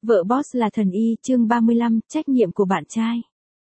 Vợ boss là thần y, chương 35, trách nhiệm của bạn trai.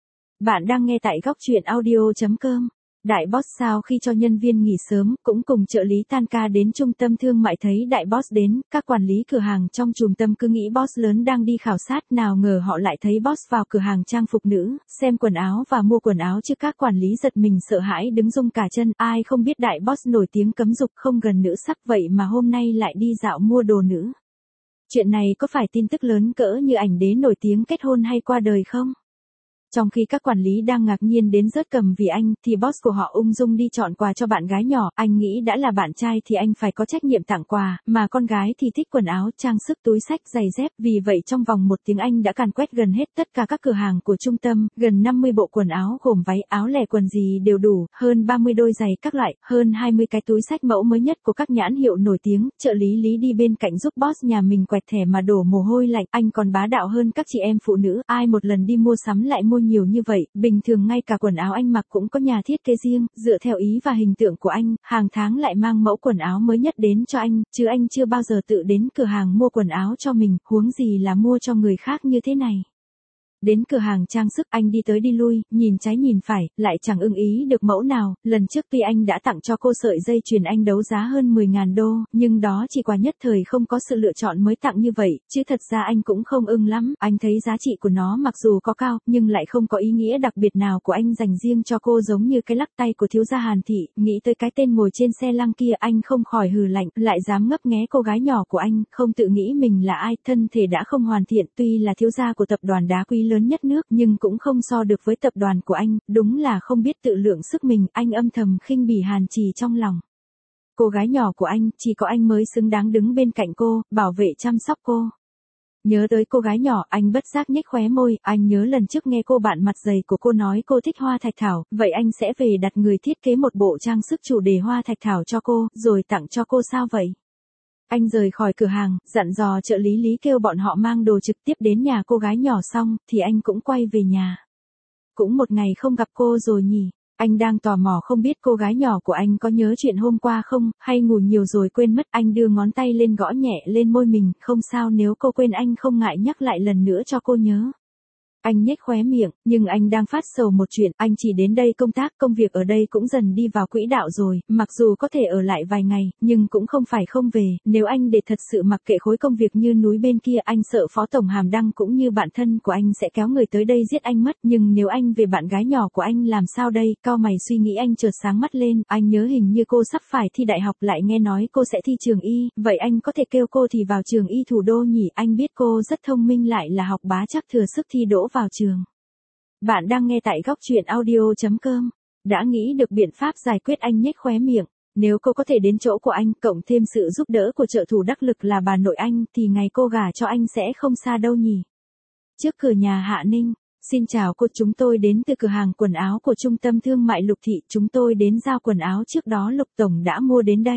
Bạn đang nghe tại góc truyện audio.com. Đại boss sau khi cho nhân viên nghỉ sớm, cũng cùng trợ lý tan ca đến trung tâm thương mại thấy đại boss đến, các quản lý cửa hàng trong trung tâm cứ nghĩ boss lớn đang đi khảo sát, nào ngờ họ lại thấy boss vào cửa hàng trang phục nữ, xem quần áo và mua quần áo chứ các quản lý giật mình sợ hãi đứng rung cả chân, ai không biết đại boss nổi tiếng cấm dục không gần nữ sắc vậy mà hôm nay lại đi dạo mua đồ nữ. Chuyện này có phải tin tức lớn cỡ như ảnh đế nổi tiếng kết hôn hay qua đời không? Trong khi các quản lý đang ngạc nhiên đến rớt cầm vì anh, thì boss của họ ung dung đi chọn quà cho bạn gái nhỏ, anh nghĩ đã là bạn trai thì anh phải có trách nhiệm tặng quà, mà con gái thì thích quần áo, trang sức, túi xách, giày dép, vì vậy trong vòng 1 tiếng anh đã càn quét gần hết tất cả các cửa hàng của trung tâm, gần 50 bộ quần áo gồm váy, áo lẻ quần gì đều đủ, hơn 30 đôi giày các loại, hơn 20 cái túi xách mẫu mới nhất của các nhãn hiệu nổi tiếng, trợ lý Lý đi bên cạnh giúp boss nhà mình quẹt thẻ mà đổ mồ hôi lạnh, anh còn bá đạo hơn các chị em phụ nữ, ai một lần đi mua sắm lại mua nhiều như vậy, bình thường ngay cả quần áo anh mặc cũng có nhà thiết kế riêng, dựa theo ý và hình tượng của anh, hàng tháng lại mang mẫu quần áo mới nhất đến cho anh, chứ anh chưa bao giờ tự đến cửa hàng mua quần áo cho mình, huống gì là mua cho người khác như thế này. Đến cửa hàng trang sức anh đi tới đi lui, nhìn trái nhìn phải, lại chẳng ưng ý được mẫu nào, lần trước tuy anh đã tặng cho cô sợi dây chuyền anh đấu giá hơn 10.000 đô, nhưng đó chỉ quà nhất thời không có sự lựa chọn mới tặng như vậy, chứ thật ra anh cũng không ưng lắm, anh thấy giá trị của nó mặc dù có cao, nhưng lại không có ý nghĩa đặc biệt nào của anh dành riêng cho cô giống như cái lắc tay của thiếu gia Hàn Thị, nghĩ tới cái tên ngồi trên xe lăng kia anh không khỏi hừ lạnh, lại dám ngấp nghé cô gái nhỏ của anh, không tự nghĩ mình là ai, thân thể đã không hoàn thiện, tuy là thiếu gia của tập đoàn đá quý lớn nhất nước nhưng cũng không so được với tập đoàn của anh, đúng là không biết tự lượng sức mình, anh âm thầm khinh bỉ Hàn Trì trong lòng. Cô gái nhỏ của anh, chỉ có anh mới xứng đáng đứng bên cạnh cô, bảo vệ chăm sóc cô. Nhớ tới cô gái nhỏ, anh bất giác nhếch khóe môi, anh nhớ lần trước nghe cô bạn mặt dày của cô nói cô thích hoa thạch thảo, vậy anh sẽ về đặt người thiết kế một bộ trang sức chủ đề hoa thạch thảo cho cô, rồi tặng cho cô sao vậy? Anh rời khỏi cửa hàng, dặn dò trợ lý Lý kêu bọn họ mang đồ trực tiếp đến nhà cô gái nhỏ xong, thì anh cũng quay về nhà. Cũng một ngày không gặp cô rồi nhỉ? Anh đang tò mò không biết cô gái nhỏ của anh có nhớ chuyện hôm qua không, hay ngủ nhiều rồi quên mất. Anh đưa ngón tay lên gõ nhẹ lên môi mình, không sao nếu cô quên anh không ngại nhắc lại lần nữa cho cô nhớ. Anh nhếch khóe miệng, nhưng anh đang phát sầu một chuyện, anh chỉ đến đây công tác, công việc ở đây cũng dần đi vào quỹ đạo rồi, mặc dù có thể ở lại vài ngày, nhưng cũng không phải không về, nếu anh để thật sự mặc kệ khối công việc như núi bên kia, anh sợ phó tổng Hàm Đăng cũng như bạn thân của anh sẽ kéo người tới đây giết anh mất, nhưng nếu anh về bạn gái nhỏ của anh làm sao đây, cau mày suy nghĩ anh chợt sáng mắt lên, anh nhớ hình như cô sắp phải thi đại học lại nghe nói cô sẽ thi trường y, vậy anh có thể kêu cô thì vào trường y thủ đô nhỉ, anh biết cô rất thông minh lại là học bá chắc thừa sức thi đỗ vào trường. Bạn đang nghe tại góc truyện audio.com. Đã nghĩ được biện pháp giải quyết anh nhếch khóe miệng. Nếu cô có thể đến chỗ của anh, cộng thêm sự giúp đỡ của trợ thủ đắc lực là bà nội anh, thì ngày cô gả cho anh sẽ không xa đâu nhỉ. Trước cửa nhà Hạ Ninh. Xin chào cô, chúng tôi đến từ cửa hàng quần áo của trung tâm thương mại Lục Thị, chúng tôi đến giao quần áo trước đó Lục Tổng đã mua đến đây.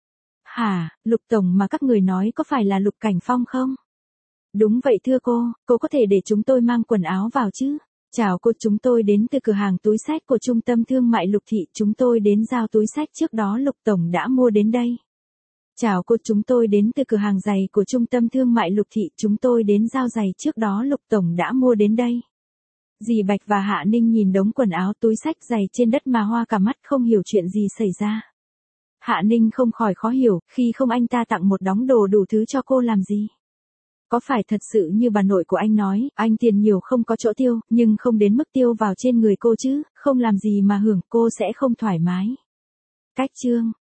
Hả, Lục Tổng mà các người nói có phải là Lục Cảnh Phong không? Đúng vậy thưa cô có thể để chúng tôi mang quần áo vào chứ? Chào cô, chúng tôi đến từ cửa hàng túi xách của trung tâm thương mại Lục Thị, chúng tôi đến giao túi xách trước đó Lục Tổng đã mua đến đây. Chào cô, chúng tôi đến từ cửa hàng giày của trung tâm thương mại Lục Thị, chúng tôi đến giao giày trước đó Lục Tổng đã mua đến đây. Dì Bạch và Hạ Ninh nhìn đống quần áo túi xách giày trên đất mà hoa cả mắt không hiểu chuyện gì xảy ra. Hạ Ninh không khỏi khó hiểu, khi không anh ta tặng một đống đồ đủ thứ cho cô làm gì? Có phải thật sự như bà nội của anh nói, anh tiền nhiều không có chỗ tiêu, nhưng không đến mức tiêu vào trên người cô chứ, không làm gì mà hưởng, cô sẽ không thoải mái. Cách chương